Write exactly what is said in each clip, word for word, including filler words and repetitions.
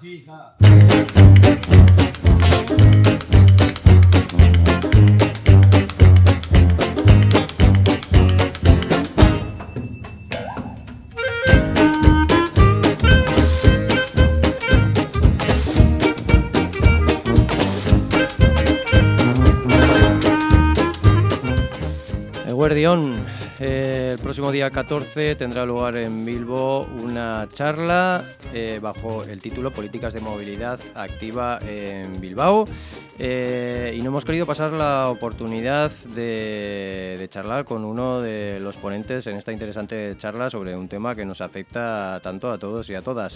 Eguerdión, eh, el próximo día catorce tendrá lugar en Bilbo una charla eh, bajo el título Políticas de Movilidad Activa en Bilbao. Eh, y no hemos querido pasar la oportunidad de, de charlar con uno de los ponentes en esta interesante charla sobre un tema que nos afecta tanto a todos y a todas.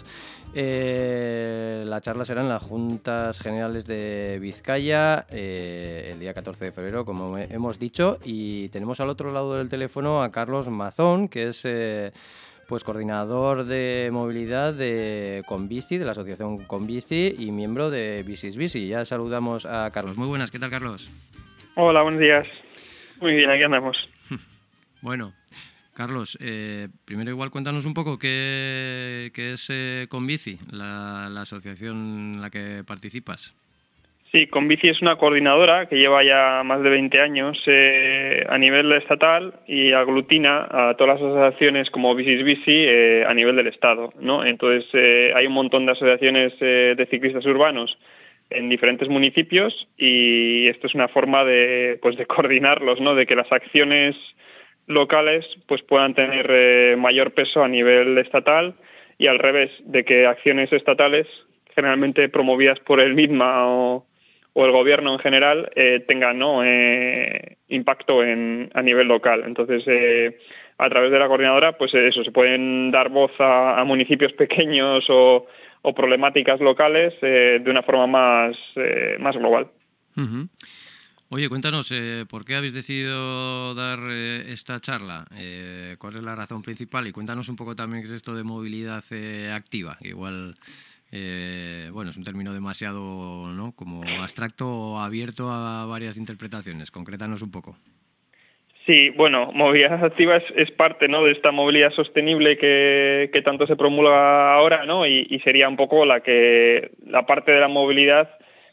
Eh, la charla será en las Juntas Generales de Vizcaya eh, el día catorce de febrero, como hemos dicho, y tenemos al otro lado del teléfono a Carlos Mazón, que es eh, pues coordinador de movilidad de Conbici, de la asociación Conbici, y miembro de Bicis Bici. Ya saludamos a Carlos. Muy buenas, ¿qué tal, Carlos? Hola, buenos días. Muy bien, aquí andamos. Bueno, Carlos, eh, primero igual cuéntanos un poco qué, qué es eh, Conbici, la, la asociación en la que participas. Sí, Conbici es una coordinadora que lleva ya más de veinte años eh, a nivel estatal y aglutina a todas las asociaciones como Bicis Bici eh, a nivel del Estado, ¿no? Entonces eh, hay un montón de asociaciones eh, de ciclistas urbanos en diferentes municipios y esto es una forma de, pues, de coordinarlos, ¿no? De que las acciones locales pues puedan tener eh, mayor peso a nivel estatal y al revés, de que acciones estatales generalmente promovidas por el misma o o el gobierno en general eh, tenga ¿no? eh, impacto en, a nivel local. Entonces, eh, a través de la coordinadora, pues eso, se pueden dar voz a, a municipios pequeños o, o problemáticas locales eh, de una forma más, eh, más global. Uh-huh. Oye, cuéntanos, eh, ¿por qué habéis decidido dar eh, esta charla? Eh, ¿Cuál es la razón principal? Y cuéntanos un poco también qué es esto de movilidad eh, activa. Igual... Eh, bueno, es un término demasiado, ¿no?, como abstracto o abierto a varias interpretaciones. Concrétanos un poco. Sí, bueno, movilidad activa es, es parte, ¿no?, de esta movilidad sostenible que, que tanto se promulga ahora, ¿no? Y, y sería un poco la que la parte de la movilidad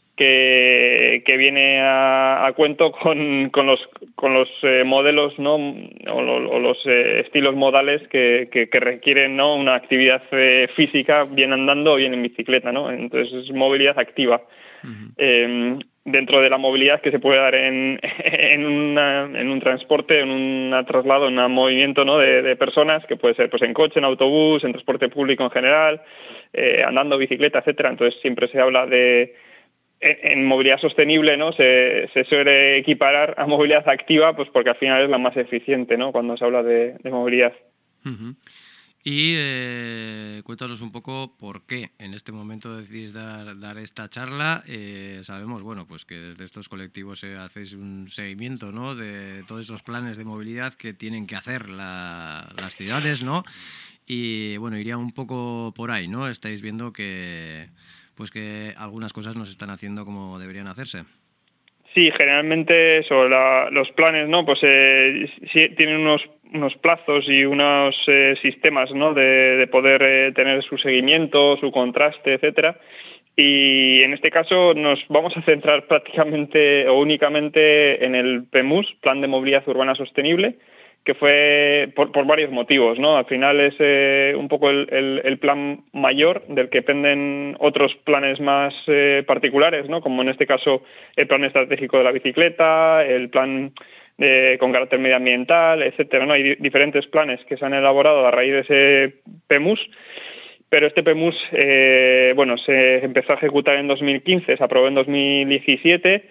que, que viene a, a cuento con, con los con los eh, modelos, ¿no?, o, lo, o los eh, estilos modales que, que, que requieren, ¿no?, una actividad eh, física, bien andando o bien en bicicleta, ¿no? Entonces es movilidad activa. Uh-huh. Eh, dentro de la movilidad que se puede dar en, en, una, en un transporte, en un traslado, en un movimiento, ¿no?, de, de personas, que puede ser pues en coche, en autobús, en transporte público en general, eh, andando, bicicleta, etcétera. Entonces siempre se habla de en movilidad sostenible, ¿no? Se, se suele equiparar a movilidad activa, pues porque al final es la más eficiente, ¿no?, cuando se habla de, de movilidad. Uh-huh. Y eh, cuéntanos un poco por qué en este momento decidís dar, dar esta charla. Eh, sabemos, bueno, pues que desde estos colectivos eh, hacéis un seguimiento, ¿no?, de todos esos planes de movilidad que tienen que hacer la, las ciudades, ¿no? Y bueno, iría un poco por ahí, ¿no? Estáis viendo que pues que algunas cosas no se están haciendo como deberían hacerse. Sí, generalmente eso, la, los planes, ¿no?, pues eh, sí, tienen unos, unos plazos y unos eh, sistemas, ¿no?, de, de poder eh, tener su seguimiento, su contraste, etcétera. Y en este caso nos vamos a centrar prácticamente o únicamente en el P M U S, Plan de Movilidad Urbana Sostenible, que fue por, por varios motivos, ¿no? Al final es eh, un poco el, el, el plan mayor del que penden otros planes más eh, particulares, ¿no?, como en este caso el plan estratégico de la bicicleta, el plan de, con carácter medioambiental, etcétera, ¿no? Hay di- diferentes planes que se han elaborado a raíz de ese P M U S, pero este P M U S eh, bueno, se empezó a ejecutar en dos mil quince, se aprobó en dos mil diecisiete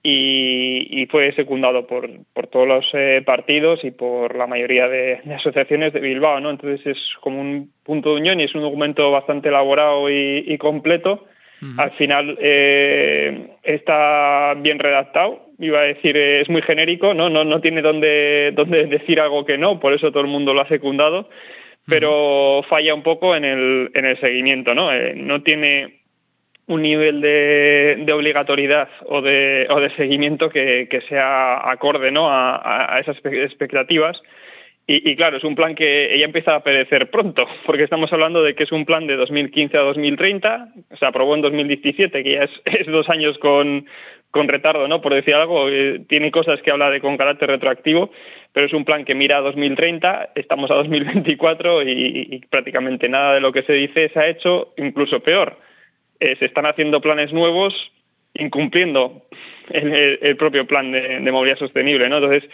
y, y fue secundado por, por todos los eh, partidos y por la mayoría de, de asociaciones de Bilbao, ¿no? Entonces es como un punto de unión y es un documento bastante elaborado y, y completo. Uh-huh. Al final eh, está bien redactado, iba a decir, eh, es muy genérico, ¿no? No, no tiene dónde, dónde decir algo que no, por eso todo el mundo lo ha secundado, pero falla un poco en el, en el seguimiento, ¿no? Eh, no tiene un nivel de, de obligatoriedad o de, o de seguimiento que, que sea acorde, ¿no?, a, a esas expectativas. Y, y claro, es un plan que ya empieza a perecer pronto, porque estamos hablando de que es un plan de dos mil quince a dos mil treinta, se aprobó en dos mil diecisiete, que ya es, es dos años con, con retardo, ¿no? Por decir algo, eh, tiene cosas que habla de con carácter retroactivo, pero es un plan que mira a dos mil treinta, estamos a dos mil veinticuatro y, y prácticamente nada de lo que se dice se ha hecho, incluso peor. Eh, se están haciendo planes nuevos incumpliendo el, el, el propio plan de, de movilidad sostenible, ¿no? Entonces,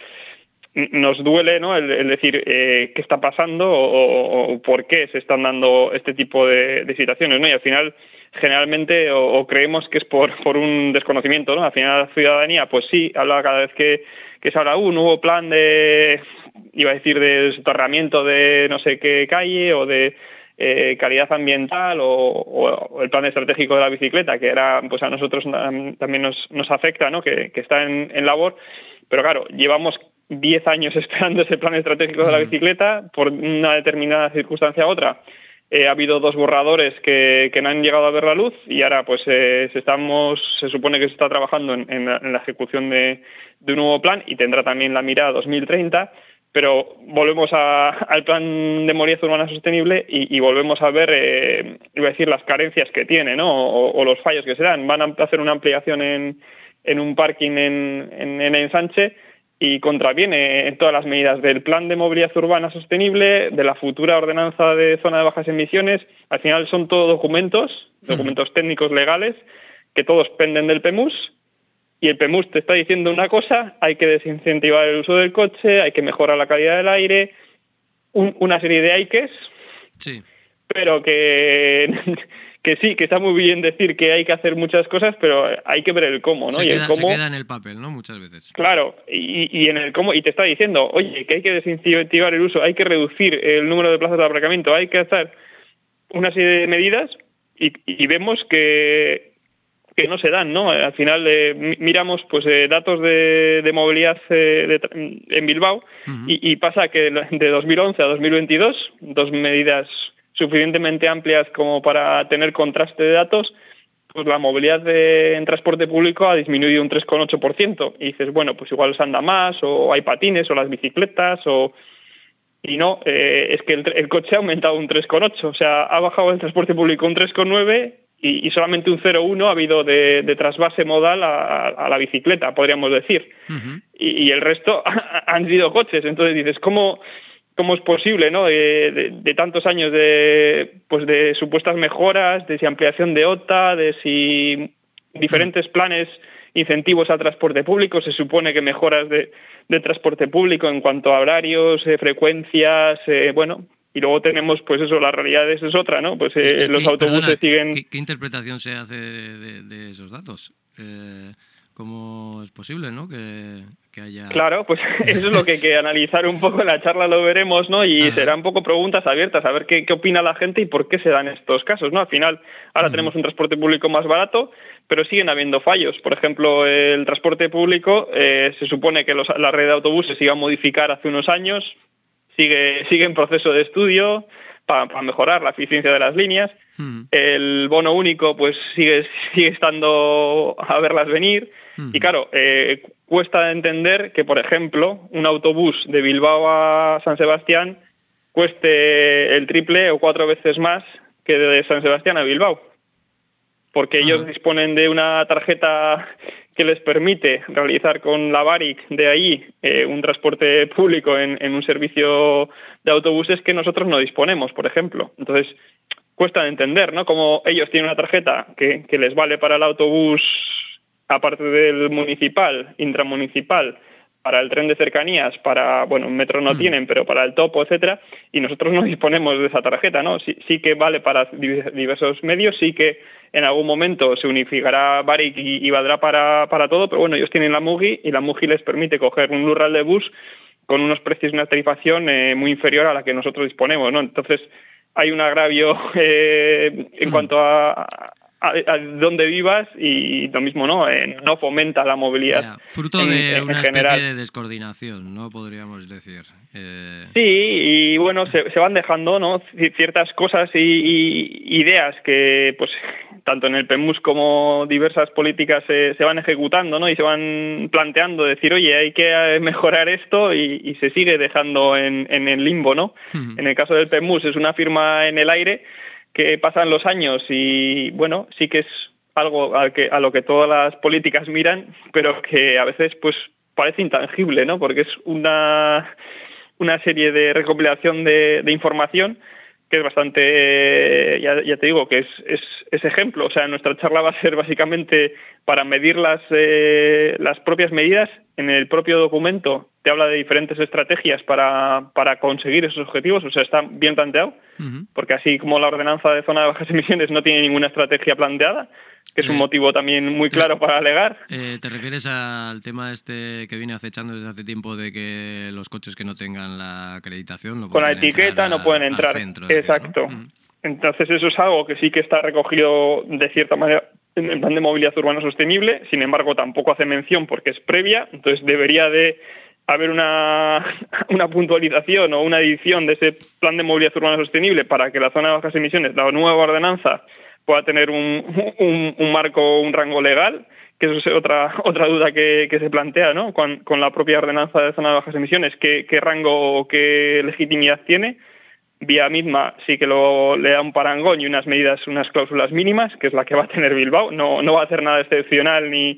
nos duele, ¿no?, el, el decir eh, qué está pasando o, o, o por qué se están dando este tipo de, de situaciones, ¿no? Y al final, generalmente, o, o creemos que es por, por un desconocimiento, ¿no? Al final la ciudadanía, pues sí, habla cada vez que, que se habla un nuevo plan de, iba a decir, de soterramiento de no sé qué calle o de eh, calidad ambiental o, o el plan estratégico de la bicicleta, que era, pues a nosotros también nos, nos afecta, ¿no?, que, que está en, en labor, pero claro, llevamos diez años esperando ese plan estratégico de la bicicleta, por una determinada circunstancia u otra. Eh, ha habido dos borradores que, que no han llegado a ver la luz y ahora pues eh, se, estamos, se supone que se está trabajando en, en, la, en la ejecución de, de un nuevo plan y tendrá también la mirada dos mil treinta, pero volvemos a, al plan de movilidad urbana sostenible y, y volvemos a ver, eh, iba a decir, las carencias que tiene, ¿no?, o, o los fallos que se dan. Van a hacer una ampliación en, en un parking en, en, en Ensanche y contraviene todas las medidas del plan de movilidad urbana sostenible, de la futura ordenanza de zona de bajas emisiones. Al final son todos documentos, documentos técnicos legales, que todos penden del P E M U S, y el P E M U S te está diciendo una cosa: hay que desincentivar el uso del coche, hay que mejorar la calidad del aire, un, una serie de hayques, sí, pero que... que sí, que está muy bien decir que hay que hacer muchas cosas, pero hay que ver el cómo, ¿no? Se, y queda, el cómo, se queda en el papel, ¿no?, muchas veces. Claro, y, y en el cómo, y te está diciendo, oye, que hay que desincentivar el uso, hay que reducir el número de plazas de aparcamiento, hay que hacer una serie de medidas, y, y vemos que, que no se dan, ¿no? Al final eh, miramos pues eh, datos de, de movilidad eh, de, en Bilbao, uh-huh. y, y pasa que de dos mil once a dos mil veintidós, dos medidas suficientemente amplias como para tener contraste de datos, pues la movilidad de, en transporte público ha disminuido un tres coma ocho por ciento. Y dices, bueno, pues igual se anda más, o hay patines, o las bicicletas, o... Y no, eh, es que el, el coche ha aumentado un tres coma ocho, o sea, ha bajado el transporte público un tres coma nueve y, y solamente un cero coma uno ha habido de, de trasvase modal a, a la bicicleta, podríamos decir. Uh-huh. Y, y el resto han sido coches. Entonces dices, ¿cómo... ¿Cómo es posible, ¿no?, de, de, de tantos años de, pues de supuestas mejoras, de si ampliación de OTA, de si diferentes planes, incentivos al transporte público, se supone que mejoras de, de transporte público en cuanto a horarios, eh, frecuencias, eh, bueno, y luego tenemos, pues eso, la realidad es otra, ¿no? Pues eh, los autobuses perdona, siguen... ¿qué, ¿Qué interpretación se hace de, de, de esos datos? Eh... ¿Cómo es posible, no?, que, que haya...? Claro, pues eso es lo que hay que analizar un poco en la charla, lo veremos, ¿no? Y Ajá. será un poco preguntas abiertas, a ver qué, qué opina la gente y por qué se dan estos casos, ¿no? Al final, ahora uh-huh. tenemos un transporte público más barato, pero siguen habiendo fallos. Por ejemplo, el transporte público, eh, se supone que los, la red de autobuses se iba a modificar hace unos años, sigue, sigue en proceso de estudio para, para mejorar la eficiencia de las líneas. Uh-huh. El bono único, pues sigue, sigue estando a verlas venir. Y claro, eh, cuesta entender que, por ejemplo, un autobús de Bilbao a San Sebastián cueste el triple o cuatro veces más que de San Sebastián a Bilbao. Porque Ajá. ellos disponen de una tarjeta que les permite realizar con la Baric de ahí eh, un transporte público en, en un servicio de autobuses que nosotros no disponemos, por ejemplo. Entonces, cuesta entender, ¿no?, cómo ellos tienen una tarjeta que, que les vale para el autobús, aparte del municipal, intramunicipal, para el tren de cercanías, para, bueno, un metro no mm. tienen, pero para el topo, etcétera, y nosotros no disponemos de esa tarjeta, ¿no? Sí, sí que vale para diversos medios, sí que en algún momento se unificará Baric y, y valdrá para, para todo, pero bueno, ellos tienen la Mugi y la Mugi les permite coger un Lural de bus con unos precios y una tarifación eh, muy inferior a la que nosotros disponemos, ¿no? Entonces, hay un agravio eh, en mm. cuanto a... A, a donde vivas y lo mismo, ¿no? Eh, no fomenta la movilidad. Yeah, fruto en, de en, una en general. especie de descoordinación, ¿no?, podríamos decir. Eh... Sí, y bueno, se, se van dejando, ¿no?, ciertas cosas y, y ideas que, pues, tanto en el PEMUS como diversas políticas se, se van ejecutando, ¿no? Y se van planteando, decir, oye, hay que mejorar esto y, y se sigue dejando en, en el limbo, ¿no? Uh-huh. En el caso del PEMUS es una firma en el aire que pasan los años y, bueno, sí que es algo a, que, a lo que todas las políticas miran, pero que a veces pues parece intangible, ¿no? Porque es una, una serie de recopilación de, de información que es bastante, eh, ya, ya te digo, que es, es, es ejemplo. O sea, nuestra charla va a ser básicamente para medir las, eh, las propias medidas. En el propio documento te habla de diferentes estrategias para, para conseguir esos objetivos, o sea, está bien planteado, uh-huh. porque así como la ordenanza de zona de bajas emisiones no tiene ninguna estrategia planteada, que es un eh, motivo también muy claro para alegar. Eh, ¿Te refieres al tema este que viene acechando desde hace tiempo de que los coches que no tengan la acreditación no con la etiqueta no pueden entrar? Centro, exacto. Decir, ¿no? Entonces eso es algo que sí que está recogido de cierta manera en el plan de movilidad urbana sostenible, sin embargo tampoco hace mención porque es previa, entonces debería de haber una, una puntualización o una edición de ese plan de movilidad urbana sostenible para que la zona de bajas emisiones, la nueva ordenanza, pueda tener un, un, un marco, un rango legal, que eso es otra otra duda que, que se plantea, ¿no? Con, con la propia ordenanza de zona de bajas emisiones, ¿qué, qué rango o qué legitimidad tiene? Vía misma sí que lo, le da un parangón y unas medidas, unas cláusulas mínimas, que es la que va a tener Bilbao, no, no va a hacer nada excepcional ni,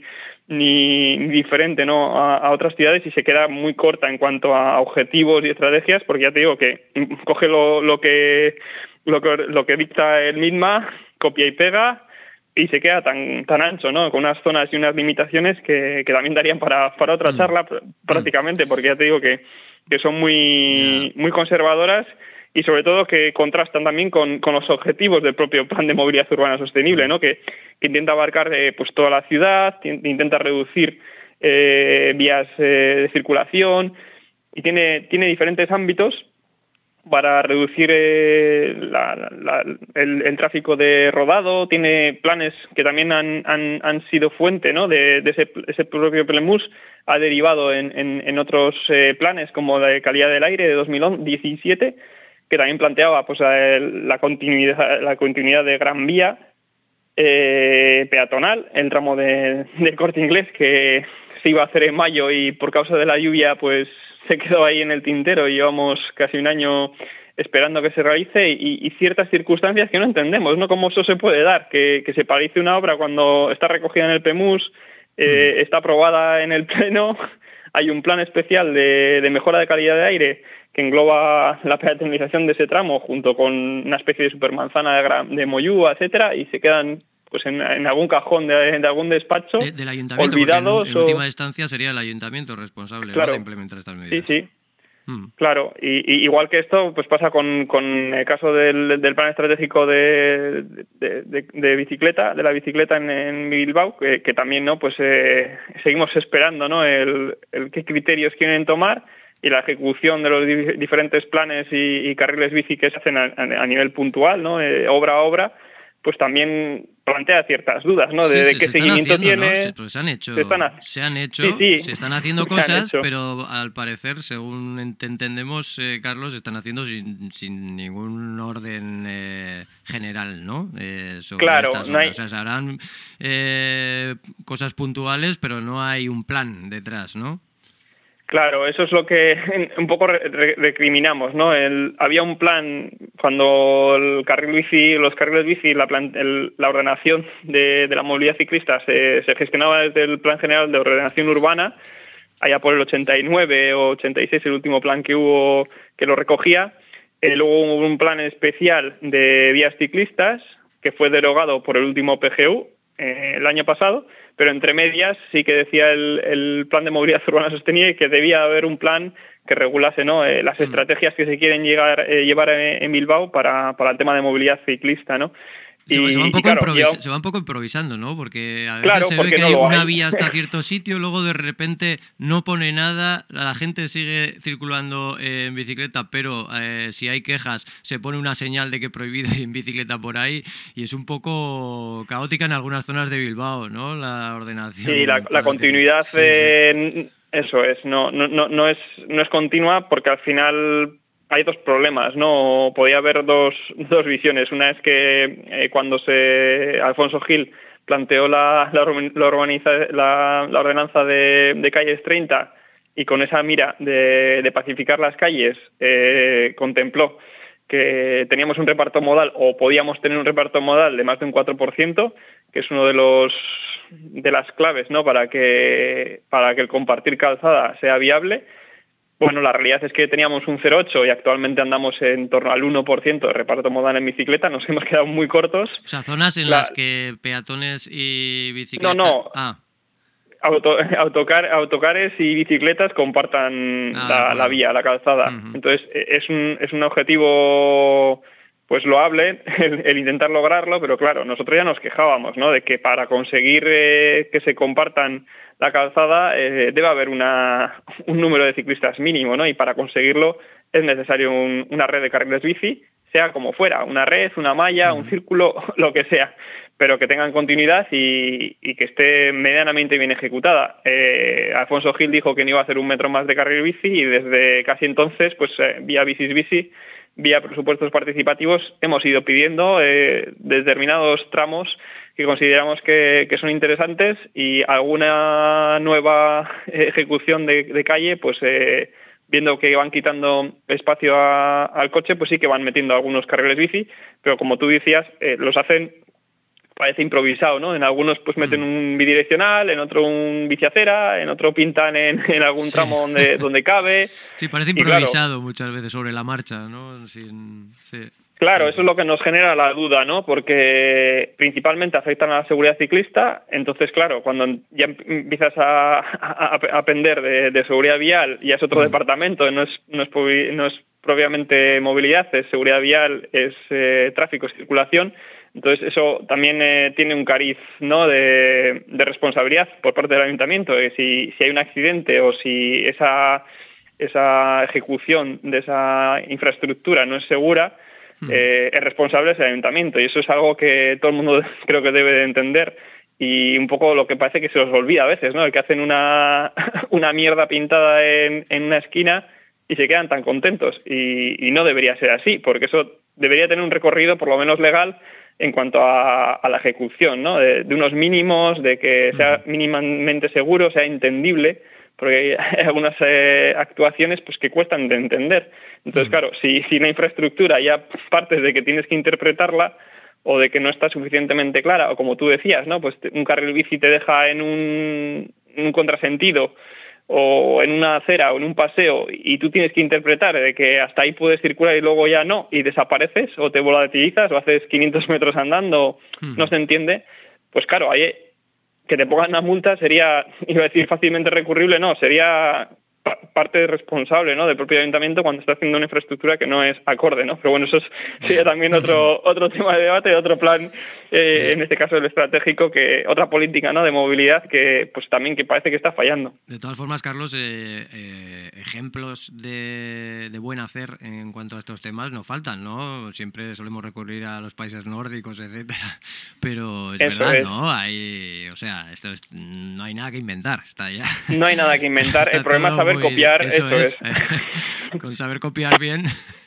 ni, ni diferente, ¿no? a, a otras ciudades y se queda muy corta en cuanto a objetivos y estrategias, porque ya te digo que coge lo, lo que lo que lo que dicta el MITMA, copia y pega y se queda tan tan ancho, ¿no? Con unas zonas y unas limitaciones que, que también darían para, para otra charla mm. prácticamente, porque ya te digo que, que son muy, muy conservadoras y sobre todo que contrastan también con, con los objetivos del propio plan de movilidad urbana sostenible, ¿no? Que, que intenta abarcar eh, pues toda la ciudad, intenta reducir eh, vías eh, de circulación y tiene, tiene diferentes ámbitos para reducir eh, la, la, el, el tráfico de rodado, tiene planes que también han, han, han sido fuente, ¿no? de, de ese, ese propio PLEMUS, ha derivado en, en, en otros eh, planes como la de calidad del aire de dos mil diecisiete, que también planteaba pues, la, continuidad, la continuidad de Gran Vía eh, peatonal, el tramo de, del Corte Inglés que se iba a hacer en mayo y por causa de la lluvia pues se quedó ahí en el tintero y llevamos casi un año esperando que se realice y, y ciertas circunstancias que no entendemos, ¿no? Cómo eso se puede dar, que, que se paralice una obra cuando está recogida en el PEMUS, eh, está aprobada en el Pleno, hay un plan especial de, de mejora de calidad de aire que engloba la peatonalización de ese tramo junto con una especie de supermanzana de, Gran, de Moyúa, etcétera, y se quedan pues en, en algún cajón de, de algún despacho de, del ayuntamiento, olvidados. En, en última instancia sería el ayuntamiento responsable, claro, ¿no? de implementar estas medidas. Sí, sí. Mm. Claro, y, y igual que esto, pues pasa con, con el caso del, del plan estratégico de, de, de, de bicicleta, de la bicicleta en, en Bilbao, que, que también, ¿no? Pues eh, seguimos esperando, ¿no? El, el qué criterios quieren tomar y la ejecución de los di- diferentes planes y, y carriles bici que se hacen a, a nivel puntual, ¿no? Eh, obra a obra, pues también plantea ciertas dudas, ¿no? De, sí, de sí, qué seguimiento haciendo, tiene. ¿no? Se, pues se han hecho, se están, ha- se han hecho, sí, sí. se están haciendo cosas, han hecho. pero al parecer, según ent- entendemos, eh, Carlos, se están haciendo sin, sin ningún orden eh, general, ¿no? Eh, sobre claro, estas no hay... O sea, se harán eh, cosas puntuales, pero no hay un plan detrás, ¿no? Claro, eso es lo que un poco re- recriminamos, ¿no? El, había un plan cuando el carril bici, los carriles bici, la, plan, el, la ordenación de, de la movilidad ciclista se, se gestionaba desde el Plan General de Ordenación Urbana, allá por el ochenta y nueve o ochenta y seis, el último plan que hubo que lo recogía. Eh, luego hubo un plan especial de vías ciclistas que fue derogado por el último P G U eh, el año pasado, pero entre medias sí que decía el, el plan de movilidad urbana sostenible que debía haber un plan que regulase, ¿no? eh, las estrategias que se quieren llegar, eh, llevar en, en Bilbao para, para el tema de movilidad ciclista, ¿no? Se, y, se, va un poco y claro, improvisa, yo... se va un poco improvisando, ¿no? Porque a veces claro, se ve que no hay una hay. vía hasta cierto sitio, luego de repente no pone nada, la gente sigue circulando eh, en bicicleta, pero eh, si hay quejas se pone una señal de que prohibido ir en bicicleta por ahí y es un poco caótica en algunas zonas de Bilbao, ¿no? La ordenación. Sí, la, la continuidad, sí, eh, sí. Eso es, no, no, no, es, no es continua porque al final hay dos problemas, ¿no? Podía haber dos, dos visiones. Una es que eh, cuando se Alfonso Gil planteó la, la, la, urbaniza, la, la ordenanza de, de calles treinta y con esa mira de, de pacificar las calles eh, contempló que teníamos un reparto modal o podíamos tener un reparto modal de más de un cuatro por ciento, que es uno de los de las claves, ¿no? para que para que el compartir calzada sea viable. Bueno, la realidad es que teníamos un cero coma ocho y actualmente andamos en torno al uno por ciento de reparto modal en bicicleta, nos hemos quedado muy cortos. O sea, zonas en la... las que peatones y bicicletas... No, no. Ah. Auto, autocar, autocares y bicicletas compartan ah, la, bueno. la vía, la calzada. Uh-huh. Entonces, es un, es un objetivo pues loable el, el intentar lograrlo, pero claro, nosotros ya nos quejábamos, ¿no? De que para conseguir eh, que se compartan la calzada eh, debe haber una, un número de ciclistas mínimo, ¿no? Y para conseguirlo es necesario un, una red de carriles bici, sea como fuera, una red, una malla, uh-huh. un círculo, lo que sea, pero que tengan continuidad y, y que esté medianamente bien ejecutada. Eh, Alfonso Gil dijo que no iba a hacer un metro más de carril bici y desde casi entonces, pues eh, vía Bicis Bici, vía presupuestos participativos, hemos ido pidiendo eh, determinados tramos que consideramos que, que son interesantes y alguna nueva ejecución de, de calle, pues eh, viendo que van quitando espacio a, al coche, pues sí que van metiendo algunos carriles bici, pero como tú decías, eh, los hacen, parece improvisado, ¿no? En algunos pues meten un bidireccional, en otro un biciacera, en otro pintan en, en algún sí. tramo donde, donde cabe. Sí, parece improvisado, claro, muchas veces sobre la marcha, ¿no? Sin, sí. Claro, eso es lo que nos genera la duda, ¿no? Porque principalmente afectan a la seguridad ciclista, entonces, claro, cuando ya empiezas a, a, a aprender de, de seguridad vial, ya es otro mm. departamento, no es, no, es, no es propiamente movilidad, es seguridad vial, es eh, tráfico, es circulación, entonces eso también eh, tiene un cariz, ¿no? de, de responsabilidad por parte del ayuntamiento, que si, si hay un accidente o si esa, esa ejecución de esa infraestructura no es segura, Eh, es responsable ese ayuntamiento y eso es algo que todo el mundo creo que debe de entender y un poco lo que parece que se os olvida a veces, ¿no? El que hacen una, una mierda pintada en, en una esquina y se quedan tan contentos y, y no debería ser así, porque eso debería tener un recorrido por lo menos legal en cuanto a, a la ejecución, ¿no? De, de unos mínimos, de que sea mínimamente seguro, sea entendible, porque hay algunas eh, actuaciones pues que cuestan de entender. Entonces, claro, si, si la infraestructura ya partes de que tienes que interpretarla o de que no está suficientemente clara, o como tú decías, ¿no? Pues un carril bici te deja en un, un contrasentido o en una acera o en un paseo y tú tienes que interpretar de que hasta ahí puedes circular y luego ya no, y desapareces o te volatilizas o haces quinientos metros andando, hmm. no se entiende, pues claro, ahí que te pongan una multa sería, iba a decir fácilmente recurrible, no, sería parte responsable, ¿no? del propio ayuntamiento cuando está haciendo una infraestructura que no es acorde, ¿no? Pero bueno, eso sería también otro otro tema de debate, otro plan, eh, en este caso el estratégico, que otra política, ¿no? de movilidad que pues también que parece que está fallando. De todas formas, Carlos, eh, eh, ejemplos de, de buen hacer en cuanto a estos temas no faltan, ¿no? Siempre solemos recurrir a los países nórdicos, etcétera, pero es eso verdad, es. ¿no? Hay, o sea, esto es, no hay nada que inventar, está ya. No hay nada que inventar, el problema es saber copiar, eso, eso es. es. Con saber copiar bien.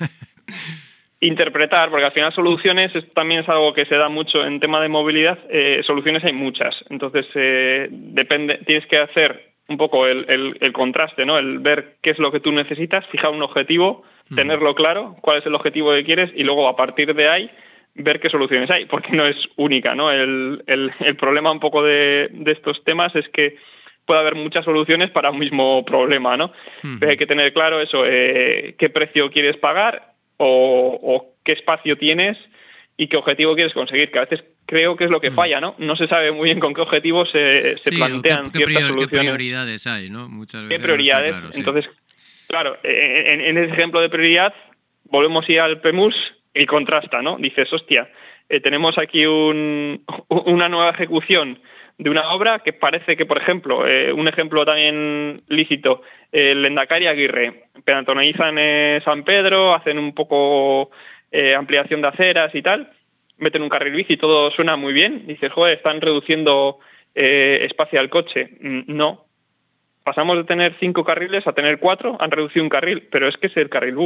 Interpretar, porque al final soluciones esto también es algo que se da mucho en tema de movilidad, eh, soluciones hay muchas, entonces eh, depende, tienes que hacer un poco el, el, el contraste, ¿no? El ver qué es lo que tú necesitas, fijar un objetivo, mm. tenerlo claro, cuál es el objetivo que quieres y luego a partir de ahí ver qué soluciones hay, porque no es única, ¿no? El, el, el problema un poco de, de estos temas es que puede haber muchas soluciones para un mismo problema, ¿no? Uh-huh. Pero hay que tener claro eso, eh, qué precio quieres pagar o, o qué espacio tienes y qué objetivo quieres conseguir, que a veces creo que es lo que uh-huh. falla, ¿no? No se sabe muy bien con qué objetivos se, se sí, plantean qué, ciertas qué prior, soluciones. ¿Qué prioridades hay, no? Muchas veces ¿Qué prioridades? No claro, sí. Entonces, claro, en, en ese ejemplo de prioridad, volvemos a ir al P M U S y contrasta, ¿no? Dices, hostia, eh, tenemos aquí un, una nueva ejecución de una obra que parece que, por ejemplo, eh, un ejemplo también lícito, el Lendakari Aguirre, peatonalizan eh, San Pedro, hacen un poco eh, ampliación de aceras y tal, meten un carril bici, todo suena muy bien, dices, joder, están reduciendo eh, espacio al coche. No, pasamos de tener cinco carriles a tener cuatro, han reducido un carril, pero es que es el carril bus.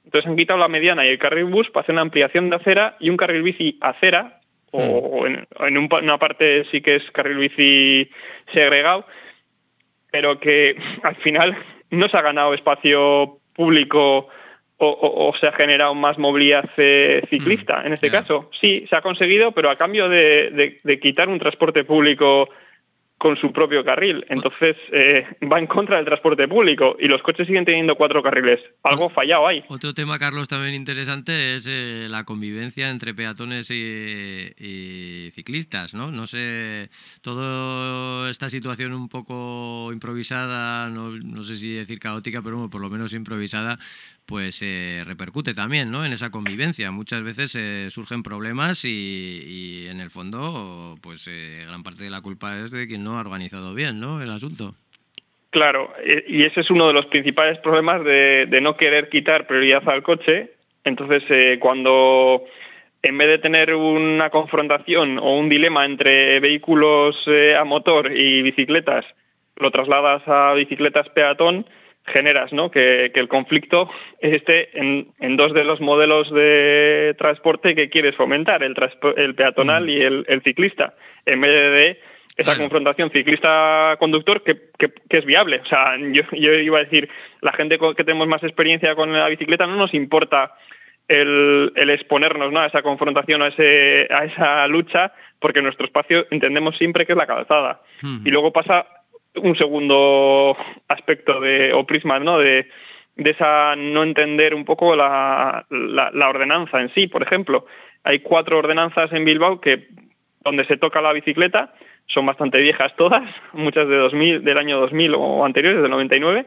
Entonces han quitado la mediana y el carril bus para hacer una ampliación de acera y un carril bici acera, mm. o en, en un, una parte sí que es carril bici segregado, pero que al final no se ha ganado espacio público o, o, o se ha generado más movilidad eh, ciclista. Mm. En este yeah. caso, sí, se ha conseguido, pero a cambio de, de, de quitar un transporte público con su propio carril. Entonces eh, va en contra del transporte público y los coches siguen teniendo cuatro carriles. Algo fallado ahí. Otro tema, Carlos, también interesante es eh, la convivencia entre peatones y, y ciclistas, ¿no? No sé, toda esta situación un poco improvisada, no, no sé si decir caótica, pero por lo menos improvisada, pues eh, repercute también, ¿no?, en esa convivencia. Muchas veces eh, surgen problemas y, y en el fondo pues eh, gran parte de la culpa es de quien no ha organizado bien, ¿no?, el asunto. Claro, y ese es uno de los principales problemas de, de no querer quitar prioridad al coche. Entonces, eh, cuando en vez de tener una confrontación o un dilema entre vehículos eh, a motor y bicicletas, lo trasladas a bicicletas peatón, generas, ¿no?, que, que el conflicto esté en, en dos de los modelos de transporte que quieres fomentar, el, el peatonal mm. y el, el ciclista, en vez de esa claro. confrontación ciclista-conductor que, que, que es viable. O sea, yo, yo iba a decir, la gente que tenemos más experiencia con la bicicleta no nos importa el, el exponernos, ¿no?, a esa confrontación, a, ese, a esa lucha, porque nuestro espacio entendemos siempre que es la calzada. Mm. Y luego pasa un segundo aspecto de, o prisma, ¿no?, de, de esa no entender un poco la, la, la ordenanza en sí. Por ejemplo, hay cuatro ordenanzas en Bilbao que donde se toca la bicicleta, son bastante viejas todas, muchas de dos mil, del año dos mil o anteriores, del noventa y nueve,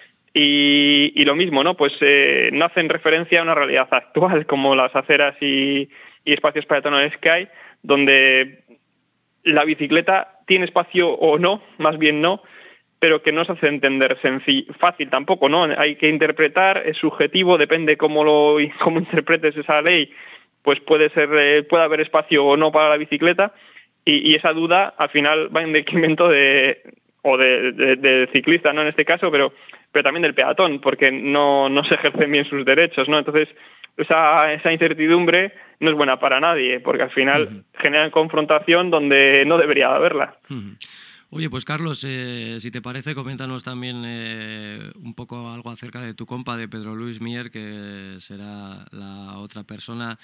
y, y lo mismo, ¿no?, pues eh, no hacen referencia a una realidad actual como las aceras y, y espacios peatonales que hay, donde la bicicleta tiene espacio o no, más bien no, pero que no se hace entender sencillo, fácil tampoco, ¿no? Hay que interpretar, es subjetivo, depende cómo lo cómo interpretes esa ley, pues puede ser eh, puede haber espacio o no para la bicicleta, y, y esa duda al final va en detrimento de o de, de, de ciclista, ¿no?, en este caso, pero pero también del peatón, porque no, no se ejercen bien sus derechos, ¿no? Entonces, esa, esa incertidumbre no es buena para nadie, porque al final uh-huh. generan confrontación donde no debería haberla. Uh-huh. Oye, pues Carlos, eh, si te parece, coméntanos también eh, un poco algo acerca de tu compa, de Pedro Luis Mier, que será la otra persona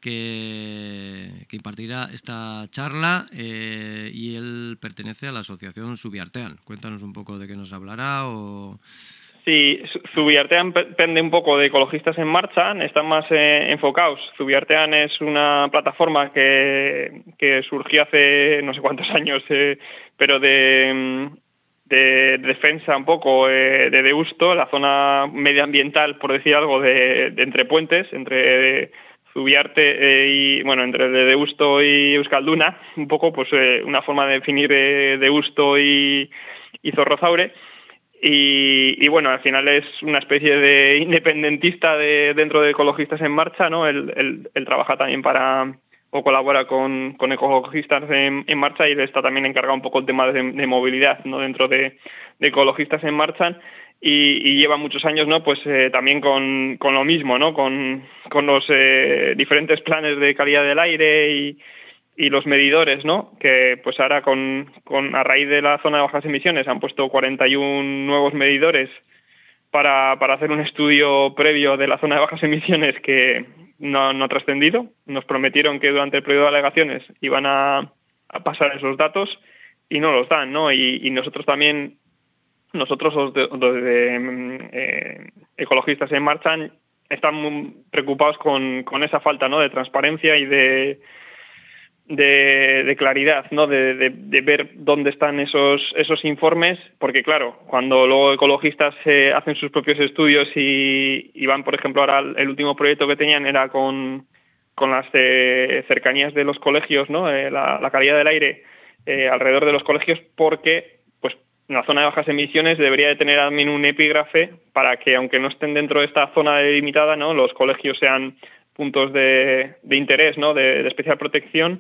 que, que impartirá esta charla, eh, y él pertenece a la asociación Zubiartean. Cuéntanos un poco de qué nos hablará o... Sí, Zubiartean pende un poco de Ecologistas en Marcha, están más eh, enfocados. Zubiartean es una plataforma que, que surgió hace no sé cuántos años, eh, pero de, de defensa un poco eh, de Deusto, la zona medioambiental, por decir algo, de, de entre puentes, entre Zubiarte eh, y, bueno, entre de Deusto y Euskalduna, un poco pues eh, una forma de definir eh, Deusto y, y Zorrozaure. Y, y bueno, al final es una especie de independentista de, dentro de Ecologistas en Marcha, ¿no? Él, él, él trabaja también para, o colabora con, con Ecologistas en, en Marcha, y él está también encargado un poco el tema de, de movilidad, ¿no?, dentro de, de Ecologistas en Marcha, y, y lleva muchos años, ¿no?, pues eh, también con, con lo mismo, ¿no?, con, con los eh, diferentes planes de calidad del aire y y los medidores, ¿no?, que pues ahora con, con a raíz de la zona de bajas emisiones han puesto cuarenta y uno nuevos medidores para, para hacer un estudio previo de la zona de bajas emisiones que no, no ha trascendido. Nos prometieron que durante el periodo de alegaciones iban a, a pasar esos datos y no los dan, ¿no? Y, y nosotros también, nosotros los de, los de eh, Ecologistas en Marcha, están muy preocupados con, con esa falta, ¿no?, de transparencia y de De, de claridad, ¿no?, de, de, de ver dónde están esos esos informes, porque claro, cuando luego ecologistas eh, hacen sus propios estudios y, y van, por ejemplo, ahora el último proyecto que tenían era con, con las eh, cercanías de los colegios, ¿no?, eh, la, la calidad del aire eh, alrededor de los colegios, porque pues en la zona de bajas emisiones debería de tener también un epígrafe para que, aunque no estén dentro de esta zona delimitada, ¿no?, los colegios sean puntos de, de interés, ¿no?, de, de especial protección.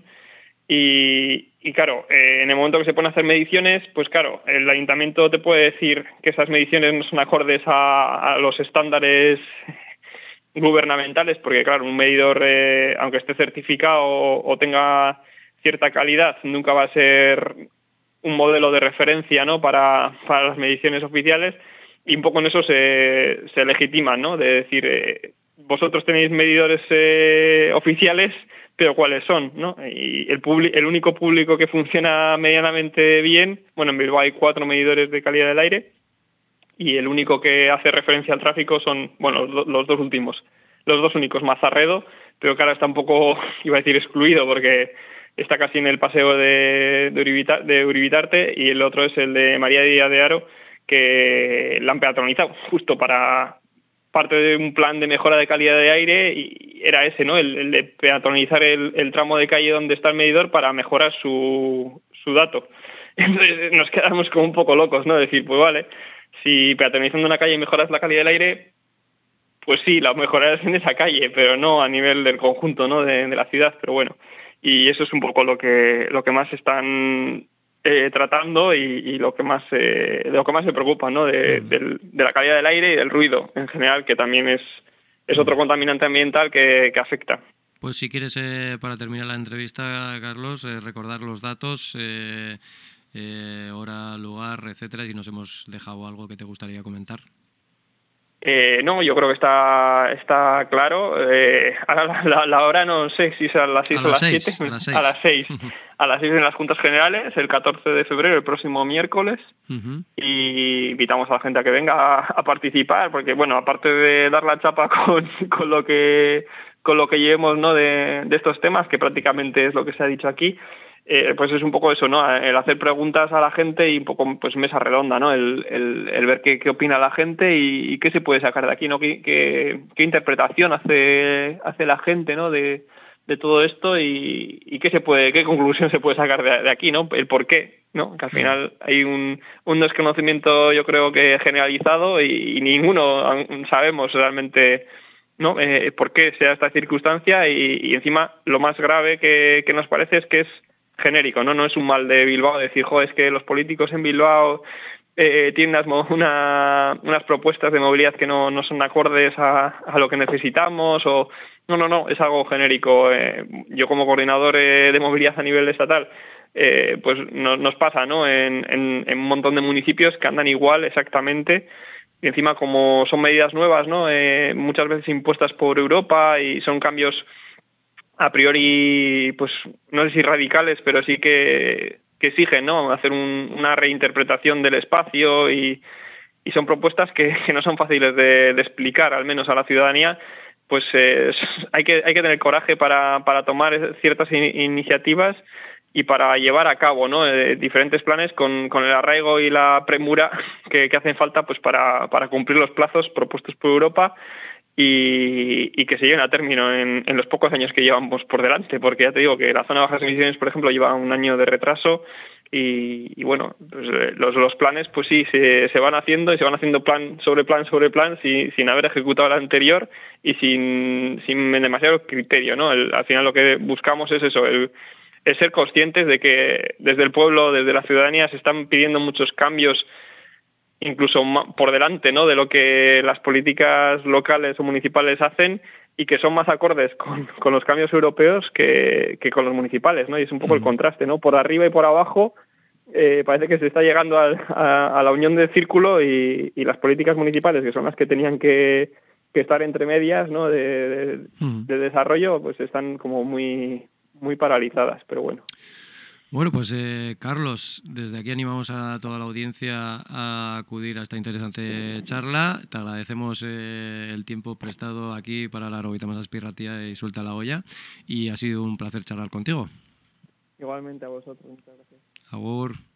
Y, y claro, eh, en el momento que se ponen a hacer mediciones, pues claro, el ayuntamiento te puede decir que esas mediciones no son acordes a, a los estándares gubernamentales, porque claro, un medidor, eh, aunque esté certificado o, o tenga cierta calidad, nunca va a ser un modelo de referencia, ¿no?, para, para las mediciones oficiales, y un poco en eso se, se legitiman, ¿no?, de decir, eh, vosotros tenéis medidores eh, oficiales, pero ¿cuáles son?, ¿no? Y el, el único público que funciona medianamente bien, bueno, en Bilbao hay cuatro medidores de calidad del aire, y el único que hace referencia al tráfico son, bueno, los, los dos últimos, los dos únicos, Mazarredo, pero que ahora está un poco, iba a decir, excluido, porque está casi en el paseo de, de, Uribita, de Uribitarte, y el otro es el de María Díaz de Haro, que la han peatonizado, justo para parte de un plan de mejora de calidad de aire, y era ese, ¿no?, el, el de peatonizar el, el tramo de calle donde está el medidor para mejorar su, su dato. Entonces nos quedamos como un poco locos, ¿no?, decir, pues vale, si peatonizando una calle mejoras la calidad del aire, pues sí, la mejorarás en esa calle, pero no a nivel del conjunto, ¿no?, de, de la ciudad, pero bueno. Y eso es un poco lo que lo que más están eh, tratando y, y lo que más eh, de lo que más se preocupa, ¿no?, de, mm. del, de la calidad del aire y del ruido en general, que también es, es otro contaminante ambiental que, que afecta. Pues si quieres, eh, para terminar la entrevista, Carlos, eh, recordar los datos, eh, eh, hora, lugar, etcétera, si nos hemos dejado algo que te gustaría comentar. Eh, no, yo creo que está está claro. Eh, ahora la, la, la hora no sé si es a las seis o a las siete. A las seis. A las seis. A las seis en las Juntas Generales, el catorce de febrero, el próximo miércoles. Uh-huh. Y invitamos a la gente a que venga a, a participar, porque bueno, aparte de dar la chapa con, con lo que con lo que llevemos, ¿no?, de, de estos temas, que prácticamente es lo que se ha dicho aquí, Eh, pues es un poco eso, ¿no?, el hacer preguntas a la gente y un poco, pues, mesa redonda, ¿no?, el, el, el ver qué, qué opina la gente y, y qué se puede sacar de aquí, ¿no?, qué, qué, qué interpretación hace, hace la gente, ¿no?, de, de todo esto y, y qué se puede, qué conclusión se puede sacar de, de aquí, ¿no?, el por qué, ¿no?, que al final hay un, un desconocimiento, yo creo que generalizado, y, y ninguno sabemos realmente, ¿no?, eh, por qué sea esta circunstancia, y, y encima lo más grave que, que nos parece es que es genérico, ¿no? No es un mal de Bilbao decir, jo, es que los políticos en Bilbao eh, tienen unas, una, unas propuestas de movilidad que no, no son acordes a, a lo que necesitamos, o no, no, no, es algo genérico. Eh, yo como coordinador eh, de movilidad a nivel estatal, eh, pues no, nos pasa, ¿no?, en, en, en un montón de municipios que andan igual exactamente, y encima como son medidas nuevas, ¿no?, eh, muchas veces impuestas por Europa y son cambios a priori, pues no sé si radicales, pero sí que, que exigen, ¿no?, hacer un, una reinterpretación del espacio, y, y son propuestas que, que no son fáciles de, de explicar, al menos a la ciudadanía. Pues eh, hay que hay que tener coraje para, para tomar ciertas in, iniciativas y para llevar a cabo, ¿no?, eh, diferentes planes con, con el arraigo y la premura que, que hacen falta, pues para, para cumplir los plazos propuestos por Europa. Y, y que se lleven a término en, en los pocos años que llevamos por delante, porque ya te digo que la zona de bajas emisiones, por ejemplo, lleva un año de retraso, y, y bueno, pues, los, los planes pues sí, se, se van haciendo y se van haciendo plan sobre plan sobre plan sin, sin haber ejecutado el anterior y sin, sin demasiado criterio, ¿no? El, al final lo que buscamos es eso, el, el ser conscientes de que desde el pueblo, desde la ciudadanía, se están pidiendo muchos cambios, incluso por delante, ¿no?, de lo que las políticas locales o municipales hacen, y que son más acordes con, con los cambios europeos que, que con los municipales, ¿no? Y es un poco uh-huh. el contraste, ¿no? Por arriba y por abajo eh, parece que se está llegando a, a, a la unión del círculo, y, y las políticas municipales, que son las que tenían que, que estar entre medias, ¿no?, de, de, uh-huh. de desarrollo, pues están como muy, muy paralizadas, pero bueno. Bueno, pues eh, Carlos, desde aquí animamos a toda la audiencia a acudir a esta interesante charla. Te agradecemos eh, el tiempo prestado aquí para la Arovita más Aspirratia y Suelta la Olla, y ha sido un placer charlar contigo. Igualmente a vosotros, muchas gracias. Agur.